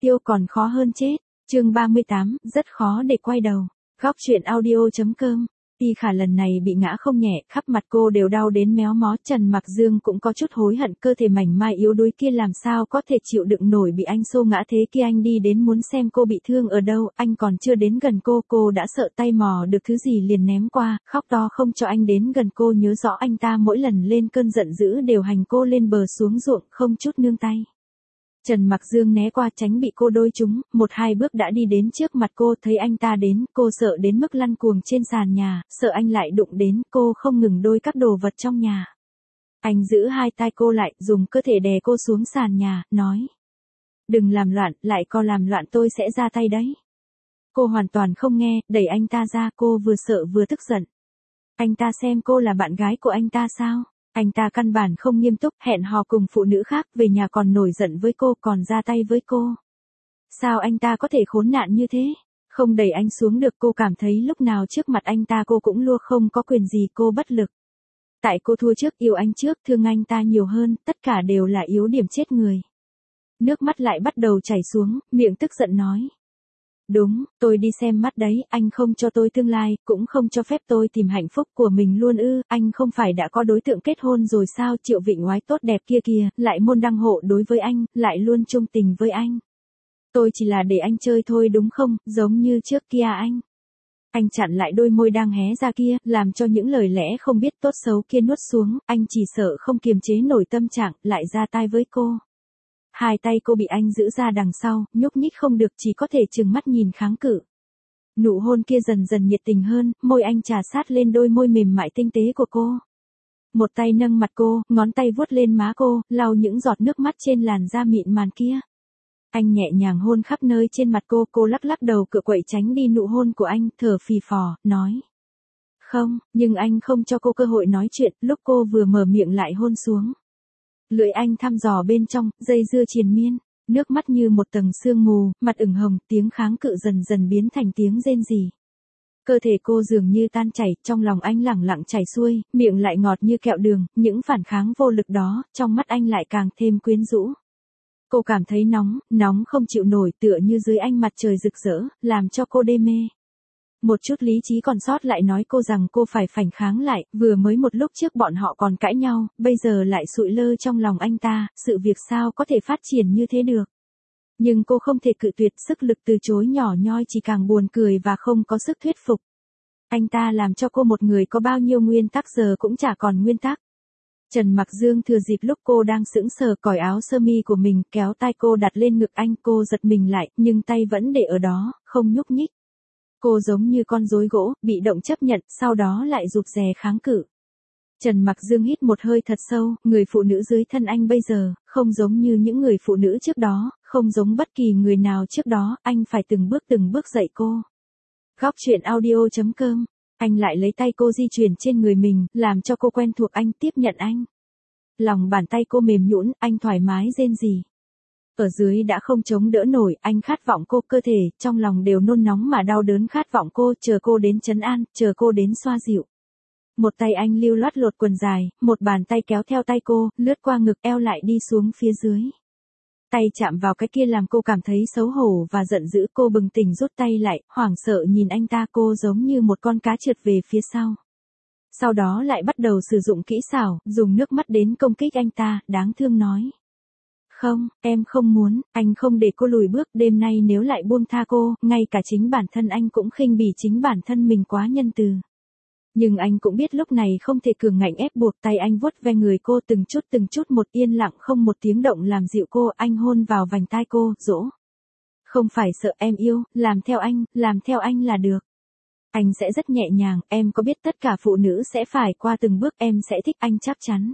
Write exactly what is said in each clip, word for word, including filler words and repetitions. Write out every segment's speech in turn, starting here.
tiêu còn khó hơn chết. Chương ba mươi tám, rất khó để quay đầu. Góc truyện audio.com. Ti Khả lần này bị ngã không nhẹ, khắp mặt cô đều đau đến méo mó, Trần Mặc Dương cũng có chút hối hận, cơ thể mảnh mai yếu đuối kia làm sao có thể chịu đựng nổi bị anh xô ngã thế kia. Anh đi đến muốn xem cô bị thương ở đâu, anh còn chưa đến gần cô, cô đã sợ tay mò được thứ gì liền ném qua, khóc to không cho anh đến gần cô. Nhớ rõ anh ta mỗi lần lên cơn giận dữ đều hành cô lên bờ xuống ruộng, không chút nương tay. Trần Mặc Dương né qua tránh bị cô đôi trúng, một hai bước đã đi đến trước mặt cô, thấy anh ta đến, cô sợ đến mức lăn cuồng trên sàn nhà, sợ anh lại đụng đến, cô không ngừng đôi các đồ vật trong nhà. Anh giữ hai tay cô lại, dùng cơ thể đè cô xuống sàn nhà, nói. Đừng làm loạn, lại có làm loạn tôi sẽ ra tay đấy. Cô hoàn toàn không nghe, đẩy anh ta ra, cô vừa sợ vừa tức giận. Anh ta xem cô là bạn gái của anh ta sao? Anh ta căn bản không nghiêm túc, hẹn hò cùng phụ nữ khác, về nhà còn nổi giận với cô, còn ra tay với cô. Sao anh ta có thể khốn nạn như thế? Không đẩy anh xuống được, cô cảm thấy lúc nào trước mặt anh ta cô cũng lua, không có quyền gì, cô bất lực. Tại cô thua trước, yêu anh trước, thương anh ta nhiều hơn, tất cả đều là yếu điểm chết người. Nước mắt lại bắt đầu chảy xuống, miệng tức giận nói. Đúng, tôi đi xem mắt đấy, anh không cho tôi tương lai, cũng không cho phép tôi tìm hạnh phúc của mình luôn ư, anh không phải đã có đối tượng kết hôn rồi sao? Triệu Vịnh Oái tốt đẹp kia kìa, lại môn đăng hộ đối với anh, lại luôn trung tình với anh. Tôi chỉ là để anh chơi thôi đúng không, giống như trước kia anh. Anh chặn lại đôi môi đang hé ra kia, làm cho những lời lẽ không biết tốt xấu kia nuốt xuống, anh chỉ sợ không kiềm chế nổi tâm trạng, lại ra tay với cô. Hai tay cô bị anh giữ ra đằng sau, nhúc nhích không được, chỉ có thể trừng mắt nhìn kháng cự. Nụ hôn kia dần dần nhiệt tình hơn, môi anh trà sát lên đôi môi mềm mại tinh tế của cô. Một tay nâng mặt cô, ngón tay vuốt lên má cô, lau những giọt nước mắt trên làn da mịn màng kia. Anh nhẹ nhàng hôn khắp nơi trên mặt cô, cô lắc lắc đầu cựa quậy tránh đi nụ hôn của anh, thở phì phò, nói. Không, nhưng anh không cho cô cơ hội nói chuyện, lúc cô vừa mở miệng lại hôn xuống. Lưỡi anh thăm dò bên trong, dây dưa triền miên, nước mắt như một tầng sương mù, mặt ửng hồng, tiếng kháng cự dần dần biến thành tiếng rên rỉ. Cơ thể cô dường như tan chảy, trong lòng anh lẳng lặng chảy xuôi, miệng lại ngọt như kẹo đường, những phản kháng vô lực đó, trong mắt anh lại càng thêm quyến rũ. Cô cảm thấy nóng, nóng không chịu nổi, tựa như dưới ánh mặt trời rực rỡ, làm cho cô đê mê. Một chút lý trí còn sót lại nói cô rằng cô phải phản kháng lại, vừa mới một lúc trước bọn họ còn cãi nhau, bây giờ lại sụi lơ trong lòng anh ta, sự việc sao có thể phát triển như thế được. Nhưng cô không thể cự tuyệt, sức lực từ chối nhỏ nhoi chỉ càng buồn cười và không có sức thuyết phục. Anh ta làm cho cô một người có bao nhiêu nguyên tắc giờ cũng chả còn nguyên tắc. Trần Mặc Dương thừa dịp lúc cô đang sững sờ cởi áo sơ mi của mình, kéo tay cô đặt lên ngực anh, cô giật mình lại, nhưng tay vẫn để ở đó, không nhúc nhích. Cô giống như con rối gỗ, bị động chấp nhận, sau đó lại rụt rè kháng cự. Trần Mặc Dương hít một hơi thật sâu, người phụ nữ dưới thân anh bây giờ, không giống như những người phụ nữ trước đó, không giống bất kỳ người nào trước đó, anh phải từng bước từng bước dạy cô. Góc truyện audio.com. Anh lại lấy tay cô di chuyển trên người mình, làm cho cô quen thuộc anh, tiếp nhận anh. Lòng bàn tay cô mềm nhũn, anh thoải mái rên rỉ. Ở dưới đã không chống đỡ nổi, anh khát vọng cô, cơ thể, trong lòng đều nôn nóng mà đau đớn, khát vọng cô, chờ cô đến trấn an, chờ cô đến xoa dịu. Một tay anh lưu loát lột quần dài, một bàn tay kéo theo tay cô, lướt qua ngực eo lại đi xuống phía dưới. Tay chạm vào cái kia làm cô cảm thấy xấu hổ và giận dữ, cô bừng tỉnh rút tay lại, hoảng sợ nhìn anh ta, cô giống như một con cá trượt về phía sau. Sau đó lại bắt đầu sử dụng kỹ xảo, dùng nước mắt đến công kích anh ta, đáng thương nói. Không, em không muốn, anh không để cô lùi bước, đêm nay nếu lại buông tha cô, ngay cả chính bản thân anh cũng khinh bỉ chính bản thân mình quá nhân từ. Nhưng anh cũng biết lúc này không thể cường ngạnh ép buộc, tay anh vuốt ve người cô từng chút từng chút một, yên lặng không một tiếng động làm dịu cô, anh hôn vào vành tai cô, dỗ. Không phải sợ em yêu, làm theo anh, làm theo anh là được. Anh sẽ rất nhẹ nhàng, em có biết tất cả phụ nữ sẽ phải qua từng bước, em sẽ thích anh chắc chắn.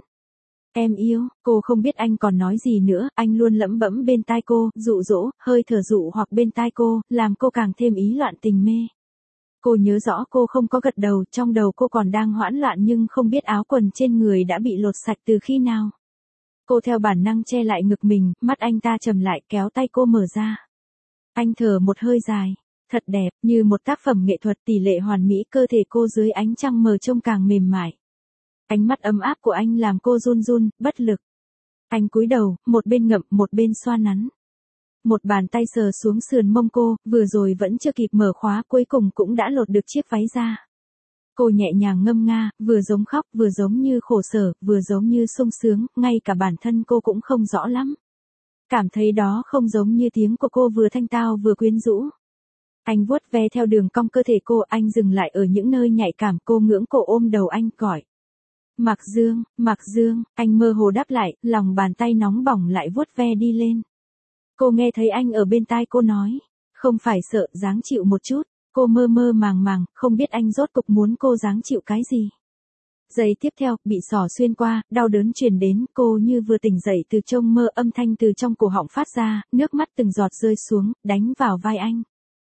Em yêu, cô không biết anh còn nói gì nữa, anh luôn lẩm bẩm bên tai cô, dụ dỗ, hơi thở dụ hoặc bên tai cô, làm cô càng thêm ý loạn tình mê. Cô nhớ rõ cô không có gật đầu, trong đầu cô còn đang hoảng loạn nhưng không biết áo quần trên người đã bị lột sạch từ khi nào. Cô theo bản năng che lại ngực mình, mắt anh ta trầm lại, kéo tay cô mở ra. Anh thở một hơi dài, thật đẹp, như một tác phẩm nghệ thuật, tỷ lệ hoàn mỹ, cơ thể cô dưới ánh trăng mờ trông càng mềm mại. Ánh mắt ấm áp của anh làm cô run run, bất lực. Anh cúi đầu, một bên ngậm, một bên xoa nắn. Một bàn tay sờ xuống sườn mông cô, vừa rồi vẫn chưa kịp mở khóa cuối cùng cũng đã lột được chiếc váy ra. Cô nhẹ nhàng ngâm nga, vừa giống khóc vừa giống như khổ sở, vừa giống như sung sướng, ngay cả bản thân cô cũng không rõ lắm. Cảm thấy đó không giống như tiếng của cô vừa thanh tao vừa quyến rũ. Anh vuốt ve theo đường cong cơ thể cô, anh dừng lại ở những nơi nhạy cảm, cô ngưỡng cổ ôm đầu anh gọi. Mạc Dương, Mạc Dương, anh mơ hồ đáp lại, lòng bàn tay nóng bỏng lại vuốt ve đi lên. Cô nghe thấy anh ở bên tai cô nói, không phải sợ, dáng chịu một chút. Cô mơ mơ màng màng, không biết anh rốt cục muốn cô dáng chịu cái gì. Giây tiếp theo, bị xỏ xuyên qua, đau đớn truyền đến, cô như vừa tỉnh dậy từ trong mơ, âm thanh từ trong cổ họng phát ra, nước mắt từng giọt rơi xuống, đánh vào vai anh.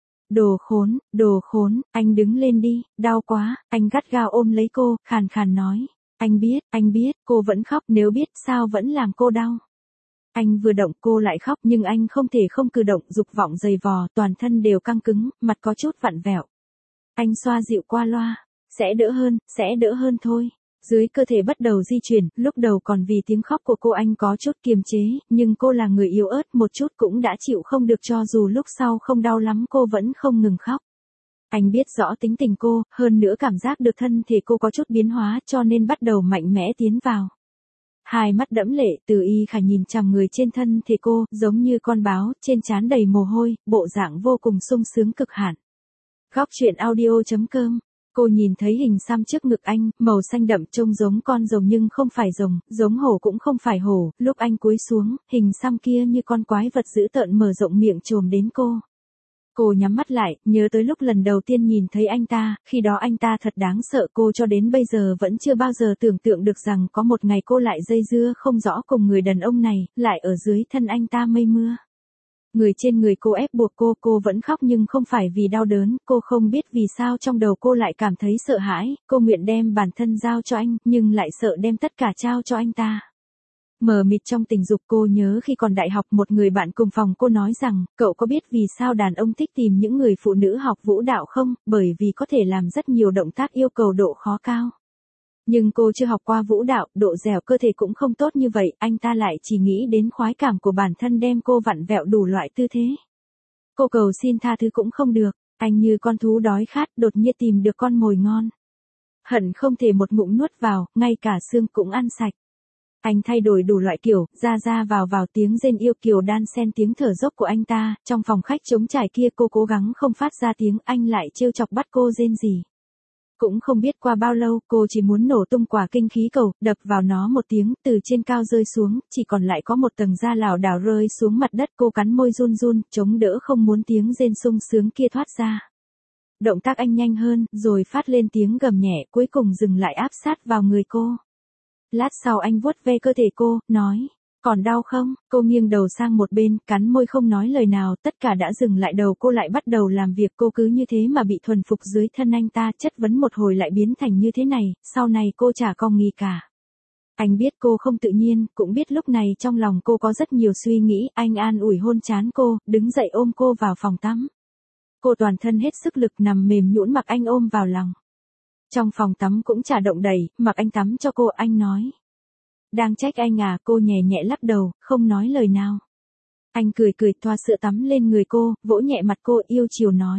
Đồ khốn, đồ khốn, anh đứng lên đi, đau quá, anh gắt gao ôm lấy cô, khàn khàn nói. Anh biết, anh biết, cô vẫn khóc, nếu biết sao vẫn làm cô đau. Anh vừa động cô lại khóc nhưng anh không thể không cử động, dục vọng dày vò, toàn thân đều căng cứng, mặt có chút vặn vẹo. Anh xoa dịu qua loa, sẽ đỡ hơn, sẽ đỡ hơn thôi. Dưới cơ thể bắt đầu di chuyển, lúc đầu còn vì tiếng khóc của cô anh có chút kiềm chế, nhưng cô là người yếu ớt một chút cũng đã chịu không được cho dù lúc sau không đau lắm cô vẫn không ngừng khóc. Anh biết rõ tính tình cô, hơn nữa cảm giác được thân thể cô có chút biến hóa cho nên bắt đầu mạnh mẽ tiến vào. Hai mắt đẫm lệ, Từ Y Khả nhìn chằm người trên thân thể cô, giống như con báo, trên trán đầy mồ hôi, bộ dạng vô cùng sung sướng cực hạn. Góc truyện audio chấm com. Cô nhìn thấy hình xăm trước ngực anh, màu xanh đậm trông giống con rồng nhưng không phải rồng, giống hổ cũng không phải hổ, lúc anh cúi xuống, hình xăm kia như con quái vật dữ tợn mở rộng miệng trồm đến cô. Cô nhắm mắt lại, nhớ tới lúc lần đầu tiên nhìn thấy anh ta, khi đó anh ta thật đáng sợ, cô cho đến bây giờ vẫn chưa bao giờ tưởng tượng được rằng có một ngày cô lại dây dưa không rõ cùng người đàn ông này, lại ở dưới thân anh ta mây mưa. Người trên người cô ép buộc cô, cô vẫn khóc nhưng không phải vì đau đớn, cô không biết vì sao trong đầu cô lại cảm thấy sợ hãi, cô nguyện đem bản thân giao cho anh, nhưng lại sợ đem tất cả trao cho anh ta. Mờ mịt trong tình dục, cô nhớ khi còn đại học một người bạn cùng phòng cô nói rằng, cậu có biết vì sao đàn ông thích tìm những người phụ nữ học vũ đạo không, bởi vì có thể làm rất nhiều động tác yêu cầu độ khó cao. Nhưng cô chưa học qua vũ đạo, độ dẻo cơ thể cũng không tốt như vậy, anh ta lại chỉ nghĩ đến khoái cảm của bản thân đem cô vặn vẹo đủ loại tư thế. Cô cầu xin tha thứ cũng không được, anh như con thú đói khát đột nhiên tìm được con mồi ngon. Hận không thể một ngụm nuốt vào, ngay cả xương cũng ăn sạch. Anh thay đổi đủ loại kiểu, ra ra vào vào tiếng rên yêu kiều đan xen tiếng thở dốc của anh ta, trong phòng khách trống trải kia cô cố gắng không phát ra tiếng, anh lại trêu chọc bắt cô rên rỉ. Cũng không biết qua bao lâu, cô chỉ muốn nổ tung quả kinh khí cầu, đập vào nó một tiếng, từ trên cao rơi xuống, chỉ còn lại có một tầng da lảo đảo rơi xuống mặt đất, cô cắn môi run run, chống đỡ không muốn tiếng rên sung sướng kia thoát ra. Động tác anh nhanh hơn, rồi phát lên tiếng gầm nhẹ, cuối cùng dừng lại áp sát vào người cô. Lát sau anh vuốt ve cơ thể cô, nói, còn đau không? Cô nghiêng đầu sang một bên, cắn môi không nói lời nào, tất cả đã dừng lại, đầu cô lại bắt đầu làm việc, cô cứ như thế mà bị thuần phục dưới thân anh ta, chất vấn một hồi lại biến thành như thế này, sau này cô chả còn nghi cả. Anh biết cô không tự nhiên, cũng biết lúc này trong lòng cô có rất nhiều suy nghĩ, anh an ủi hôn trán cô, đứng dậy ôm cô vào phòng tắm. Cô toàn thân hết sức lực nằm mềm nhũn mặc anh ôm vào lòng. Trong phòng tắm cũng chả động đậy, mặc anh tắm cho cô, anh nói. Đang trách anh à, cô nhẹ nhẹ lắc đầu, không nói lời nào. Anh cười cười thoa sữa tắm lên người cô, vỗ nhẹ mặt cô yêu chiều nói.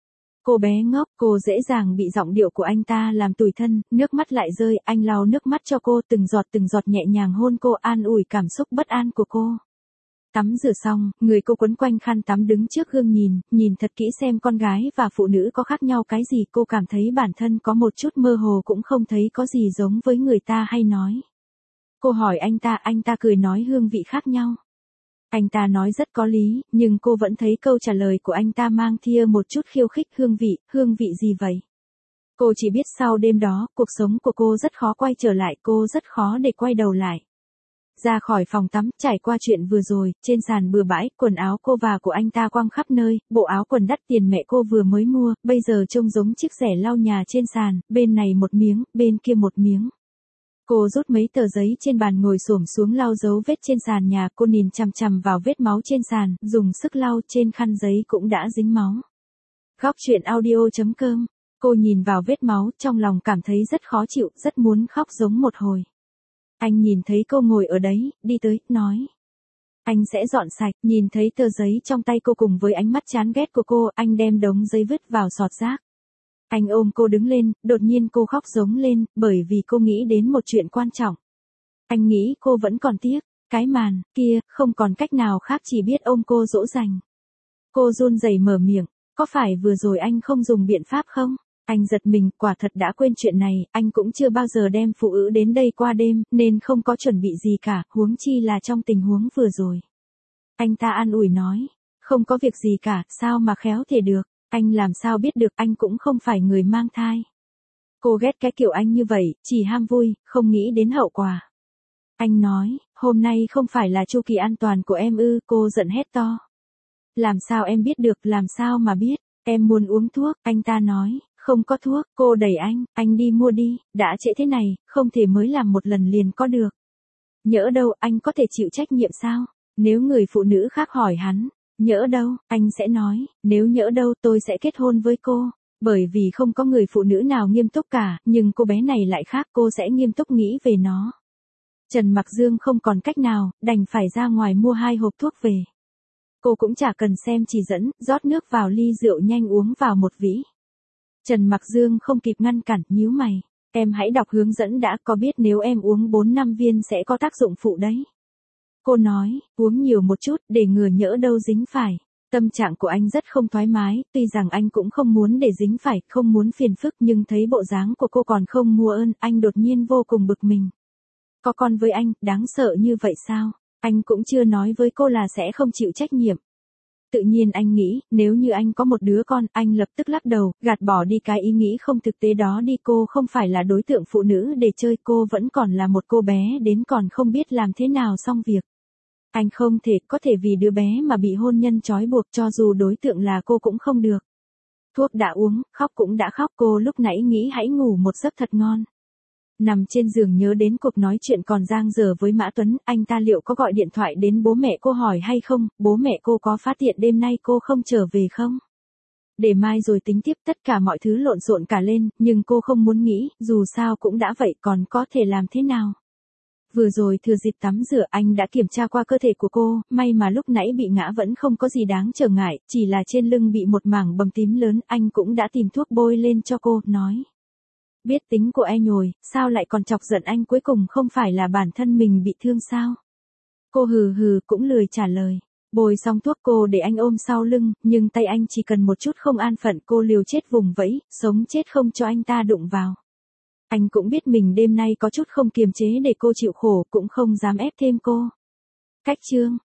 Cô bé ngốc, cô dễ dàng bị giọng điệu của anh ta làm tủi thân, nước mắt lại rơi, anh lau nước mắt cho cô, từng giọt từng giọt nhẹ nhàng hôn cô, an ủi cảm xúc bất an của cô. Tắm rửa xong, người cô quấn quanh khăn tắm đứng trước gương nhìn, nhìn thật kỹ xem con gái và phụ nữ có khác nhau cái gì, cô cảm thấy bản thân có một chút mơ hồ cũng không thấy có gì giống với người ta hay nói. Cô hỏi anh ta, anh ta cười nói hương vị khác nhau. Anh ta nói rất có lý, nhưng cô vẫn thấy câu trả lời của anh ta mang thia một chút khiêu khích, hương vị, hương vị gì vậy? Cô chỉ biết sau đêm đó, cuộc sống của cô rất khó quay trở lại, cô rất khó để quay đầu lại. Ra khỏi phòng tắm, trải qua chuyện vừa rồi, trên sàn bừa bãi, quần áo cô và của anh ta quăng khắp nơi, bộ áo quần đắt tiền mẹ cô vừa mới mua, bây giờ trông giống chiếc rẻ lau nhà trên sàn, bên này một miếng, bên kia một miếng. Cô rút mấy tờ giấy trên bàn ngồi xổm xuống lau dấu vết trên sàn nhà, cô nhìn chằm chằm vào vết máu trên sàn, dùng sức lau, trên khăn giấy cũng đã dính máu. Góc truyện audio chấm com. Cô nhìn vào vết máu, trong lòng cảm thấy rất khó chịu, rất muốn khóc giống một hồi. Anh nhìn thấy cô ngồi ở đấy, đi tới, nói. Anh sẽ dọn sạch, nhìn thấy tờ giấy trong tay cô cùng với ánh mắt chán ghét của cô, anh đem đống giấy vứt vào sọt rác. Anh ôm cô đứng lên, đột nhiên cô khóc giống lên, bởi vì cô nghĩ đến một chuyện quan trọng. Anh nghĩ cô vẫn còn tiếc, cái màn kia, không còn cách nào khác chỉ biết ôm cô dỗ dành. Cô run rẩy mở miệng, có phải vừa rồi anh không dùng biện pháp không? Anh giật mình, quả thật đã quên chuyện này, anh cũng chưa bao giờ đem phụ nữ đến đây qua đêm, nên không có chuẩn bị gì cả, huống chi là trong tình huống vừa rồi. Anh ta an ủi nói, không có việc gì cả, sao mà khéo thể được, anh làm sao biết được, anh cũng không phải người mang thai. Cô ghét cái kiểu anh như vậy, chỉ ham vui, không nghĩ đến hậu quả. Anh nói, hôm nay không phải là chu kỳ an toàn của em ư, cô giận hét to. Làm sao em biết được, làm sao mà biết, em muốn uống thuốc, anh ta nói, không có thuốc, cô đẩy anh, anh đi mua đi, đã trễ thế này, không thể mới làm một lần liền có được. Nhỡ đâu, anh có thể chịu trách nhiệm sao? Nếu người phụ nữ khác hỏi hắn, nhỡ đâu, anh sẽ nói, nếu nhỡ đâu tôi sẽ kết hôn với cô. Bởi vì không có người phụ nữ nào nghiêm túc cả, nhưng cô bé này lại khác, cô sẽ nghiêm túc nghĩ về nó. Trần Mặc Dương không còn cách nào, đành phải ra ngoài mua hai hộp thuốc về. Cô cũng chả cần xem chỉ dẫn, rót nước vào ly rượu nhanh uống vào một vĩ. Trần Mặc Dương không kịp ngăn cản, nhíu mày. Em hãy đọc hướng dẫn đã, có biết nếu em uống bốn năm viên sẽ có tác dụng phụ đấy. Cô nói, uống nhiều một chút, để ngừa nhỡ đâu dính phải. Tâm trạng của anh rất không thoải mái, tuy rằng anh cũng không muốn để dính phải, không muốn phiền phức, nhưng thấy bộ dáng của cô còn không mua ơn, anh đột nhiên vô cùng bực mình. Có con với anh, đáng sợ như vậy sao? Anh cũng chưa nói với cô là sẽ không chịu trách nhiệm. Tự nhiên anh nghĩ, nếu như anh có một đứa con, anh lập tức lắc đầu, gạt bỏ đi cái ý nghĩ không thực tế đó đi. Cô không phải là đối tượng phụ nữ để chơi, cô vẫn còn là một cô bé đến còn không biết làm thế nào xong việc. Anh không thể, có thể vì đứa bé mà bị hôn nhân trói buộc, cho dù đối tượng là cô cũng không được. Thuốc đã uống, khóc cũng đã khóc, cô lúc nãy nghĩ hãy ngủ một giấc thật ngon. Nằm trên giường nhớ đến cuộc nói chuyện còn dang dở với Mã Tuấn, anh ta liệu có gọi điện thoại đến bố mẹ cô hỏi hay không, bố mẹ cô có phát hiện đêm nay cô không trở về không? Để mai rồi tính tiếp, tất cả mọi thứ lộn xộn cả lên, nhưng cô không muốn nghĩ, dù sao cũng đã vậy còn có thể làm thế nào? Vừa rồi thừa dịp tắm rửa anh đã kiểm tra qua cơ thể của cô, may mà lúc nãy bị ngã vẫn không có gì đáng trở ngại, chỉ là trên lưng bị một mảng bầm tím lớn, anh cũng đã tìm thuốc bôi lên cho cô, nói. Biết tính của e nhồi, sao lại còn chọc giận anh, cuối cùng không phải là bản thân mình bị thương sao? Cô hừ hừ cũng lười trả lời. Bôi xong thuốc cô để anh ôm sau lưng, nhưng tay anh chỉ cần một chút không an phận, cô liều chết vùng vẫy, sống chết không cho anh ta đụng vào. Anh cũng biết mình đêm nay có chút không kiềm chế để cô chịu khổ, cũng không dám ép thêm cô. Cách chương